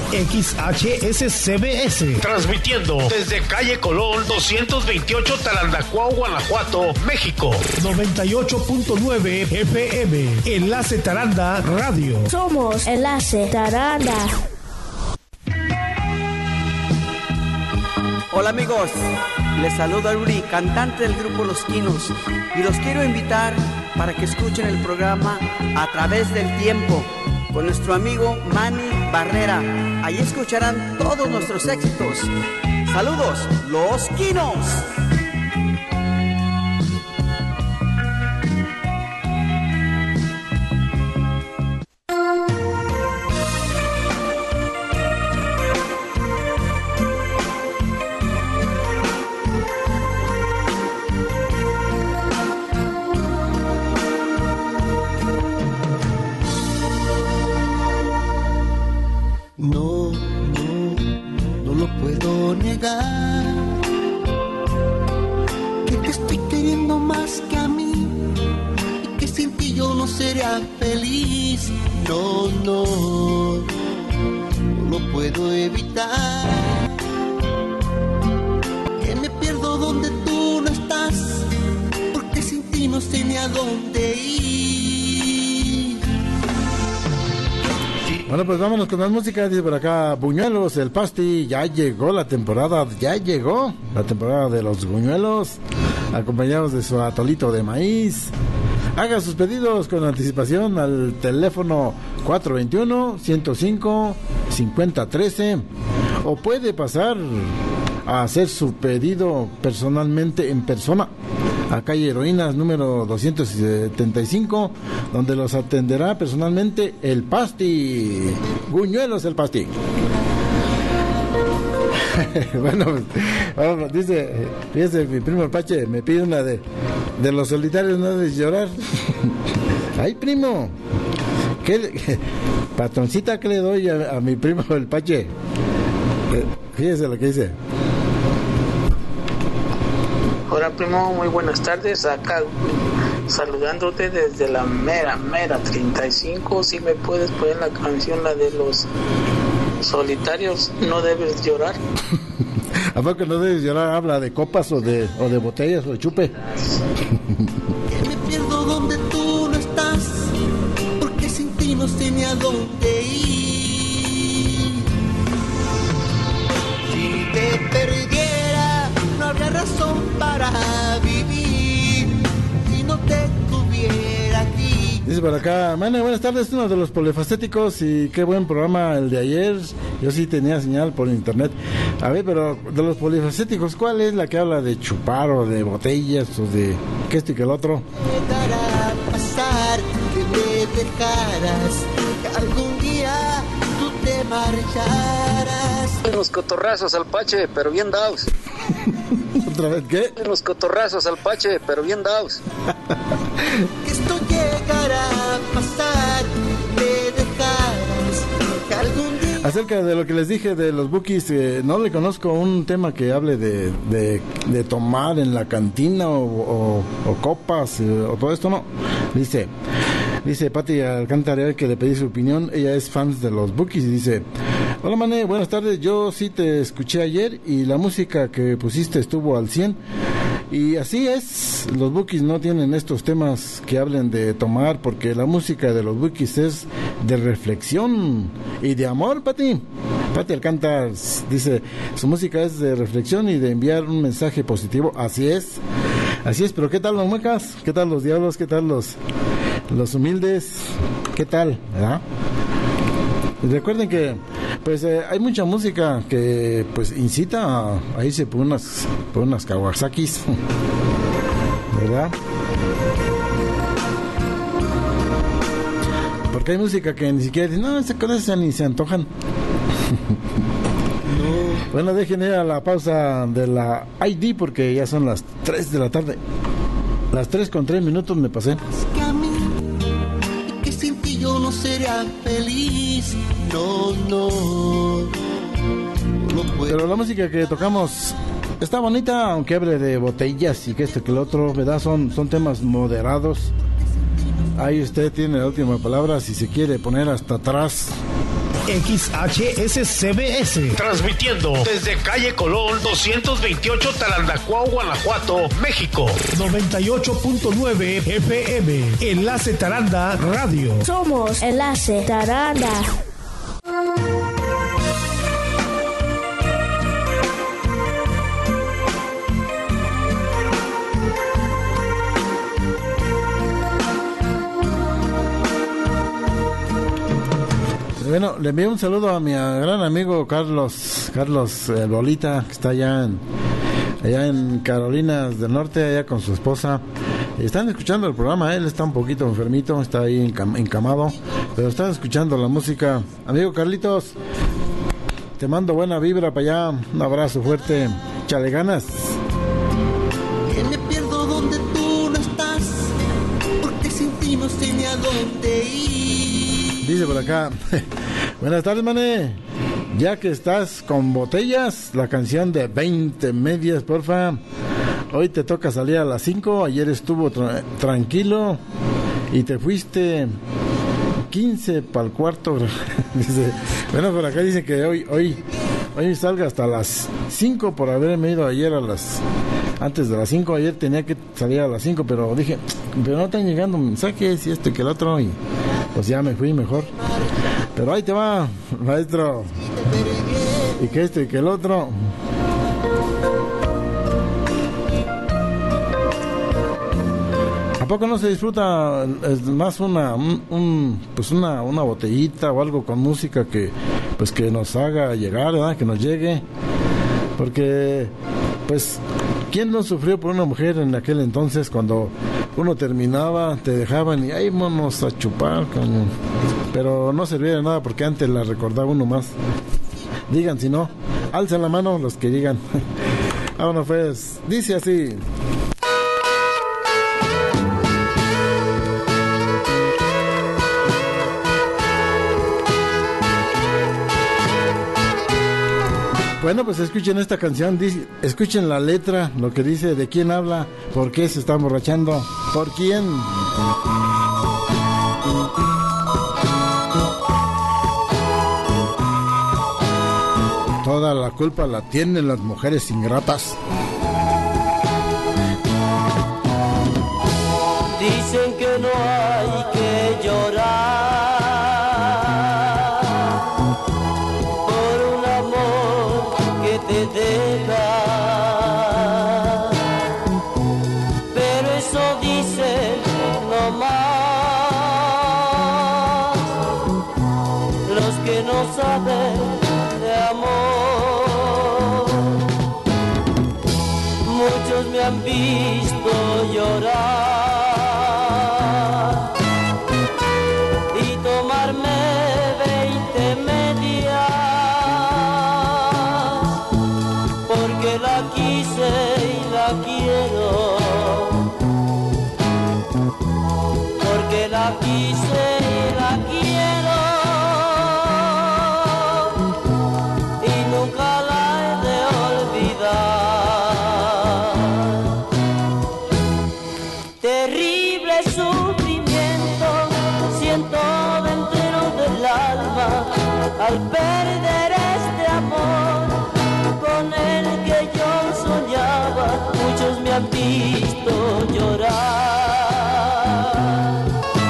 XHSCBS. Transmitiendo desde calle Colón 228 Talandacuao, Guanajuato, México. 98.9 FM. Enlace Taranda Radio. Somos Enlace Taranda. Hola amigos, les saluda Uri, cantante del grupo Los Quinos, y los quiero invitar para que escuchen el programa A Través del Tiempo con nuestro amigo Manny Barrera. Allí escucharán todos nuestros éxitos. Saludos, Los Quinos. Feliz, no lo puedo evitar. Que me pierdo donde tú no estás, porque sin ti no sé ni a dónde ir. Bueno, pues vámonos con más música. Dice por acá, Buñuelos, el Pasti, ya llegó la temporada de los buñuelos, acompañados de su atolito de maíz. Haga sus pedidos con anticipación al teléfono 421-105-5013 o puede pasar a hacer su pedido personalmente en persona a calle Heroínas número 275, donde los atenderá personalmente el Pasti. Buñuelos, el Pasti. Bueno, dice, fíjese, mi primo el Pache me pide una de Los Solitarios, no de llorar. Ay, primo, patroncita, ¿qué le doy a mi primo el Pache? Fíjese lo que dice. Hola, primo, muy buenas tardes. Acá saludándote desde la mera 35. Si me puedes poner la canción, la de Los Solitarios, No Debes Llorar. ¿A poco no debes llorar? ¿Habla de copas o de botellas o de chupe? Me pierdo donde tú no estás, porque sin ti no sé ni a dónde ir. Si te perdiera, no habría razón para vivir, si no te tuviera aquí. Dice por acá, Mane, buenas tardes, uno de los polifacéticos y qué buen programa el de ayer. Yo sí tenía señal por internet. A ver, pero de los polifacéticos, ¿cuál es la que habla de chupar o de botellas o de que esto y que el otro? Me dará pasar que me dejaras, que algún día tú te marcharás. Los cotorrazos al Pache, pero bien dados. ¿Otra vez qué? Los cotorrazos al Pache, pero bien dados. Que esto llegará a pasar, me dejarás, que algún día... Acerca de lo que les dije de los Bukis, no le conozco un tema que hable de tomar en la cantina o copas o todo esto, no. Dice Pati Alcántara que le pedí su opinión. Ella es fan de los Bukis y dice: hola Mané, buenas tardes, yo sí te escuché ayer y la música que pusiste estuvo al 100. Y así es, los Bukis no tienen estos temas que hablen de tomar, porque la música de los Bukis es de reflexión y de amor, Pati Alcántara dice, su música es de reflexión y de enviar un mensaje positivo. Así es, pero ¿qué tal los muecas? ¿Qué tal los diablos? ¿Qué tal los humildes? ¿Qué tal? ¿Verdad? Y recuerden que pues hay mucha música que pues incita a irse por unas Kawasakis, ¿verdad? Porque hay música que ni siquiera dicen, no, con esa ni se antojan. Bueno, dejen ir a la pausa de la ID porque ya son las 3 de la tarde. Las 3:03 me pasé. Que sin ti yo no sería feliz. No puedo. Pero la música que tocamos está bonita, aunque hable de botellas y que esto que el otro, ¿verdad? Son temas moderados. Ahí usted tiene la última palabra si se quiere poner hasta atrás. XHSCBS, transmitiendo desde calle Colón 228 Talandacuao, Guanajuato, México. 98.9 FM, Enlace Taranda Radio. Somos Enlace Taranda. Bueno, le envío un saludo a mi gran amigo Carlos Bolita, que está allá en Carolinas del Norte, allá con su esposa. Están escuchando el programa, él está un poquito enfermito, está ahí encamado, pero están escuchando la música. Amigo Carlitos, te mando buena vibra para allá, un abrazo fuerte, échale ganas. Que me pierdo donde tú no estás, porque sin ti no sé ni a dónde ir. Dice por acá, buenas tardes, mané. Ya que estás con botellas, la canción de 20 medias, porfa. Hoy te toca salir a las 5, ayer estuvo tranquilo y te fuiste 15 para el cuarto. Dice, bueno, por acá dice que hoy salga hasta las 5 por haberme ido ayer antes de las 5. Ayer tenía que salir a las 5, pero dije, pero no están llegando mensajes y esto y que el otro, y pues ya me fui mejor. Pero ahí te va, maestro. Y que esto y que el otro. ¿A poco no se disfruta más una botellita o algo con música que nos haga llegar, ¿verdad? Que nos llegue? Porque pues ¿quién no sufrió por una mujer en aquel entonces cuando uno terminaba, te dejaban y ahí vamos a chupar, coño? Pero no servía de nada porque antes la recordaba uno más. Digan si no, alzan la mano los que digan. Vámonos pues, dice así. Bueno, pues escuchen esta canción, escuchen la letra, lo que dice, de quién habla, por qué se está emborrachando, por quién. Toda la culpa la tienen las mujeres ingratas. Dicen que no hay que llorar te deja, pero eso dicen nomás los que no saben de amor. Muchos me han visto llorar y tomarme 20 medias, porque la quise y la quiero, porque la quise y la quiero, y nunca la he de olvidar. Terrible sufrimiento siento dentro del alma al perder este amor con el que yo soñaba. Muchos me han visto llorar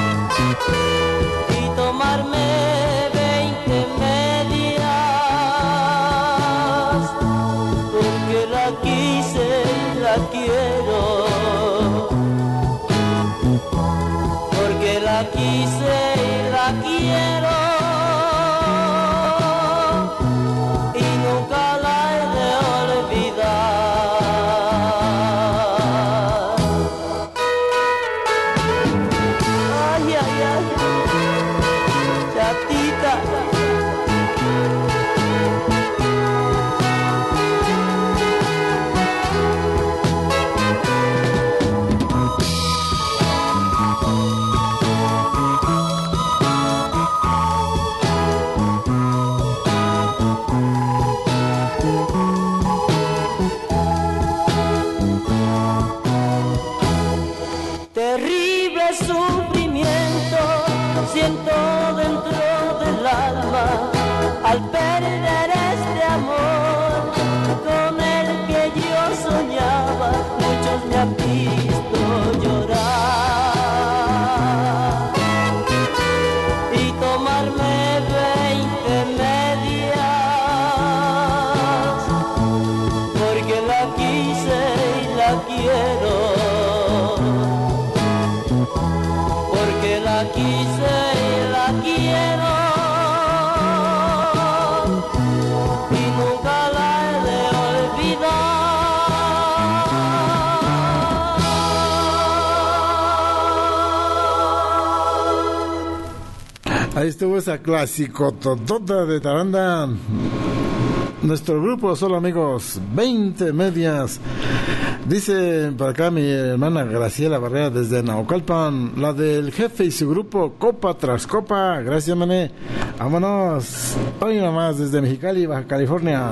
y tomarme 20 medias, porque la quise y la quiero, porque la quise y la quiero, y nunca la he de olvidar. perder este amor con el que yo soñaba. Muchos me han visto llorar y tomarme 20 medias, porque la quise y la quiero, porque la quise y la quiero, y nunca la he de olvidar. Ahí estuvo esa clásico totota de Taranda. Nuestro grupo Solo Amigos, 20 medias. Dice por acá mi hermana Graciela Barrera desde Naucalpan, la del jefe y su grupo Copa tras Copa. Gracias, mané. Vámonos. Hoy nomás desde Mexicali, Baja California.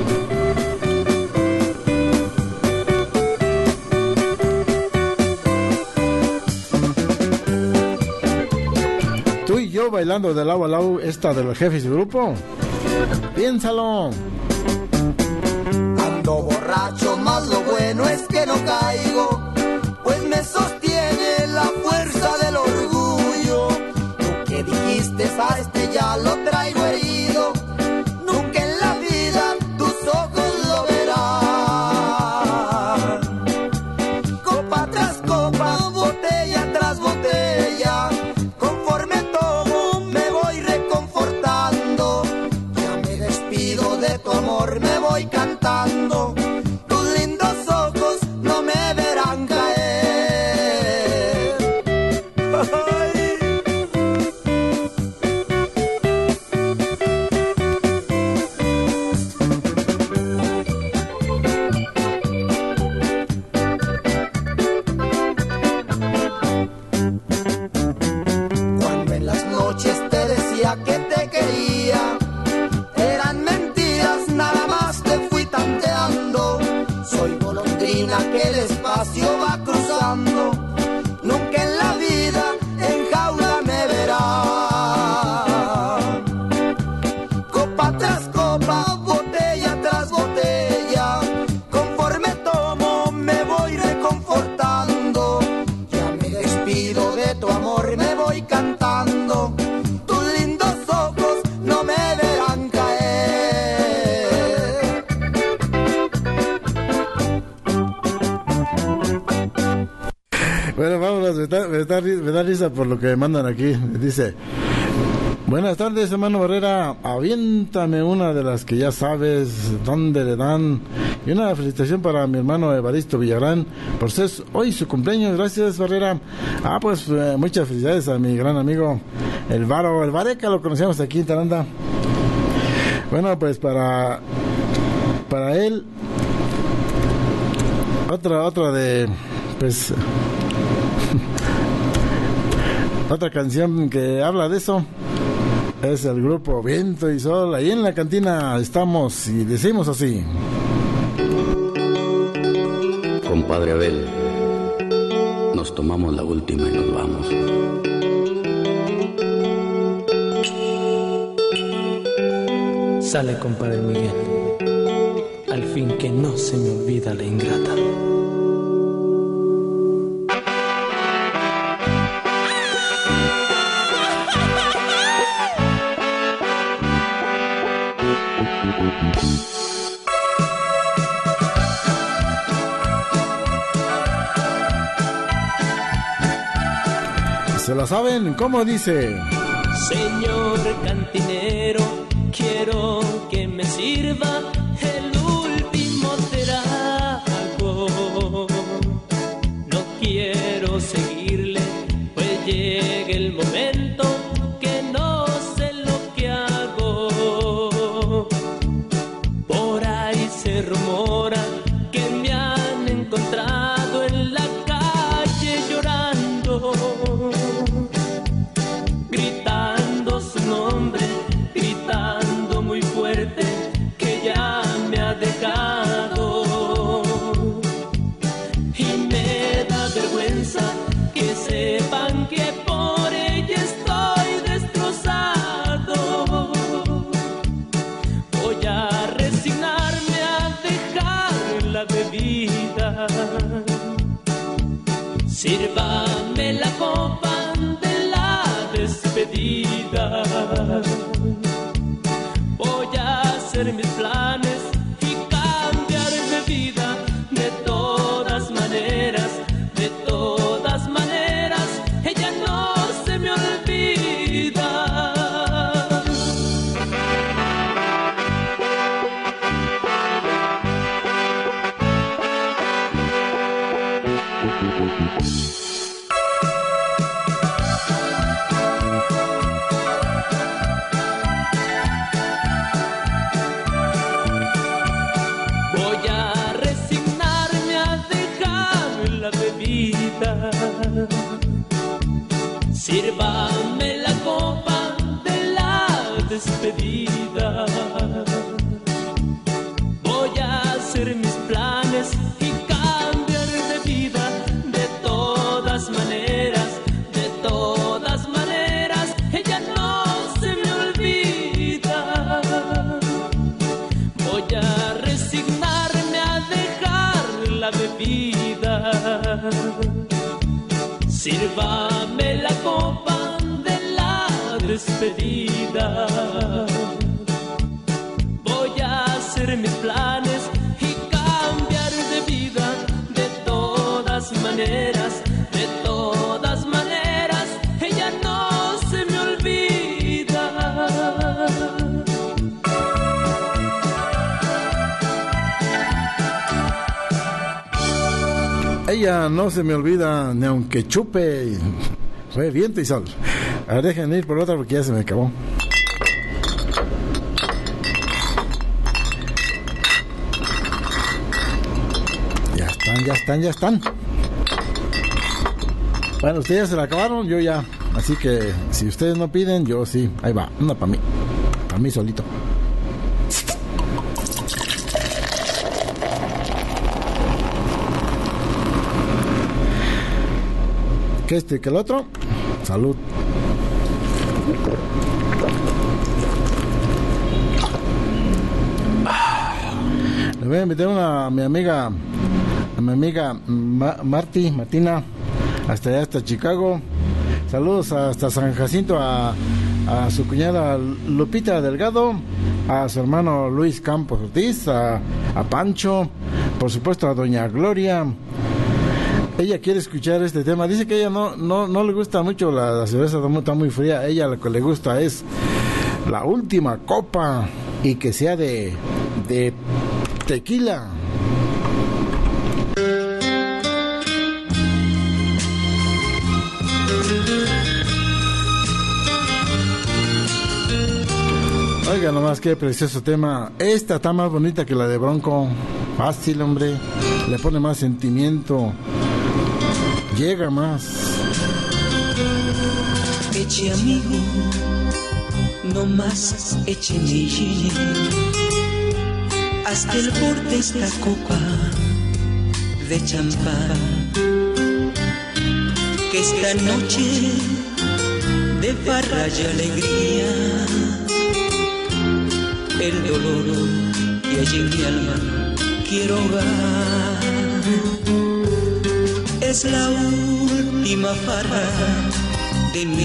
Tú y yo bailando de lado a lado esta del jefe y su grupo. Piénsalo. Ando borracho, más lo bueno es que no caigo, pues me sostiene la fuerza del orgullo. Lo que dijiste a este ya lo traigo herido, nunca en la vida tus ojos lo verán. Copa tras copa, botella tras botella, conforme tomo me voy reconfortando. Ya me despido de tu amor, me voy cantando. Tus lindos ojos no me verán caer. Cuando en las noches te decía que te quería, eran mentiras, nada más te fui tanteando. Soy golondrina que el espacio va cruzando, nunca en la vida en jaula me verán. Copa tras copa, botella tras botella, conforme tomo me voy reconfortando. Ya me despido de tu amor, me voy cantando. Tus lindos ojos no me verán caer. Bueno, vámonos, me da risa por lo que me mandan aquí. Dice: buenas tardes, hermano Barrera, aviéntame una de las que ya sabes dónde le dan. Y una felicitación para mi hermano Evaristo Villagrán por ser hoy su cumpleaños. Gracias, Barrera. Pues muchas felicidades a mi gran amigo el Vareca, lo conocemos aquí en Taranda. Bueno, pues para él otra de, pues otra canción que habla de eso es el grupo Viento y Sol. Ahí en la cantina estamos y decimos así: compadre Abel, nos tomamos la última y nos vamos. Sale, compadre Miguel, al fin que no se me olvida la ingrata. ¿Se la saben? ¿Cómo dice? Señor cantinero, quiero que me sirva el último trago. No quiero seguirle, pues llega el momento que no sé lo que hago. Por ahí se rumora que me han encontrado en la calle llorando, gritando su nombre, gritando muy fuerte que ya Sírvame la copa de la despedida. Voy a hacer mis planes y cambiar de vida. De todas maneras, ella no se me olvida. Voy a resignarme a dejar la bebida. Sírvame la copa de la despedida. Voy a hacer mis planes y cambiar de vida. De todas maneras, ella no se me olvida. Voy a resignarme a dejar la bebida. Sírvame la copa de la despedida. Voy a hacer mis planes y cambiar de vida. De todas maneras, ella no se me olvida. Ella no se me olvida ni aunque chupe. Fue viento y sol. A ver, dejen ir por otra porque ya se me acabó. Ya están. Bueno, ustedes ya se la acabaron, yo ya. Así que si ustedes no piden, yo sí. Ahí va, una para mí solito. Que que el otro. Salud. Le voy a invitar a mi amiga Martina, hasta allá, hasta Chicago. Saludos hasta San Jacinto a su cuñada Lupita Delgado, a su hermano Luis Campos Ortiz, a Pancho, por supuesto a doña Gloria. Ella quiere escuchar este tema. Dice que ella no le gusta mucho la cerveza, está muy fría. A ella lo que le gusta es la última copa y que sea de tequila. Oiga nomás qué precioso tema. Esta está más bonita que la de Bronco. Fácil, hombre. Le pone más sentimiento. Llega más. Eche amigo, no más eche mi llene. Hasta el borde esta copa de champán. Que esta noche de farra y alegría, el dolor que hay en mi alma quiero ahogar. Es la última farra de mi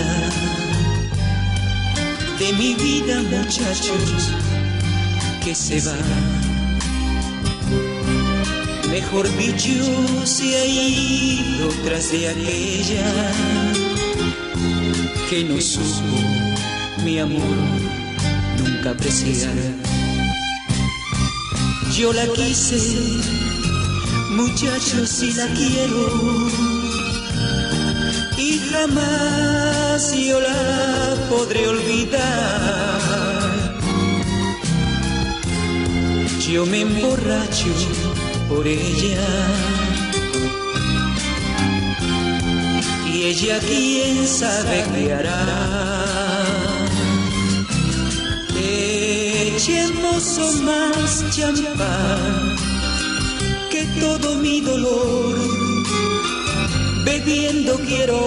vida muchachos, que se va. Mejor dicho, se ha ido tras de aquella que no supo mi amor nunca apreciar. Yo la quise, muchachos, y la quiero, y jamás yo la podré olvidar. Yo me emborracho por ella, y ella quién sabe qué hará. Echemos más champán, que todo mi dolor bebiendo quiero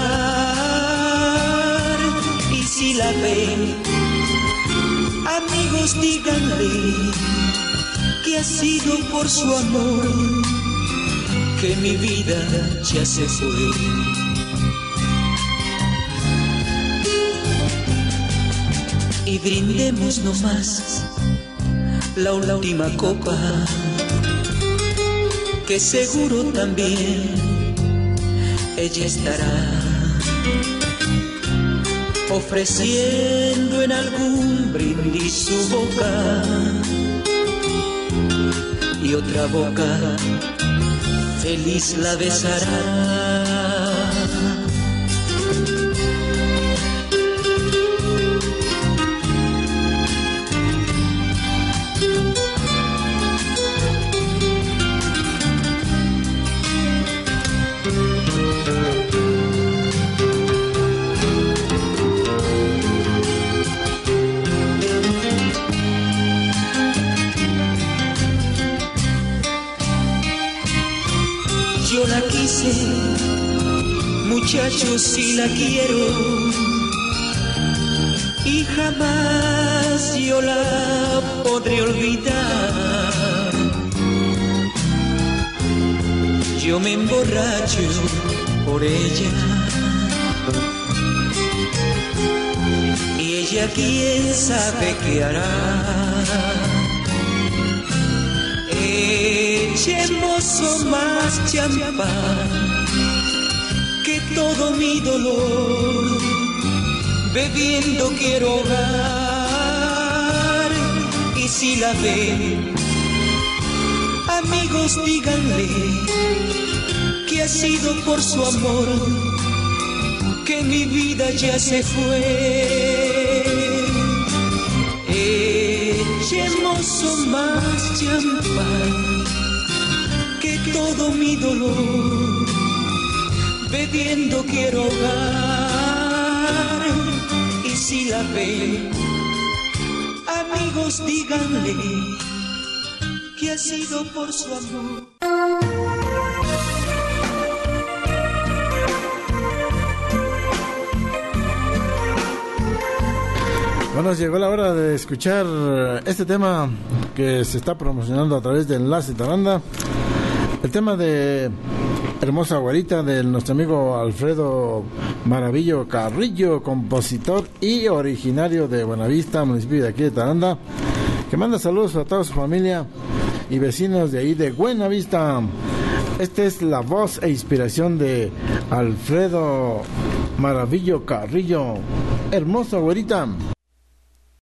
ahogar. Y si la ven, amigos, díganle que ha sido por su amor que mi vida ya se fue. Y brindemos nomás la última copa, que seguro también ella estará ofreciendo en algún brindis su boca, y otra boca feliz la besará. Yo la quise, muchachos, si la quiero, y jamás yo la podré olvidar. Yo me emborracho por ella, y ella quién sabe qué hará. Echemos más champán, que todo mi dolor bebiendo quiero ahogar. Y si la ven, amigos, díganle que ha sido por su amor que mi vida ya se fue. Echemos más champán, que todo mi dolor bebiendo quiero ahogar. Y si la ven, amigos, díganle que ha sido por su amor. Bueno, llegó la hora de escuchar este tema que se está promocionando a través de Enlace Taranda. El tema de Hermosa Güerita de nuestro amigo Alfredo Maravillo Carrillo, compositor y originario de Buenavista, municipio de aquí de Taranda, que manda saludos a toda su familia y vecinos de ahí de Buenavista. Esta es la voz e inspiración de Alfredo Maravillo Carrillo. Hermosa Güerita.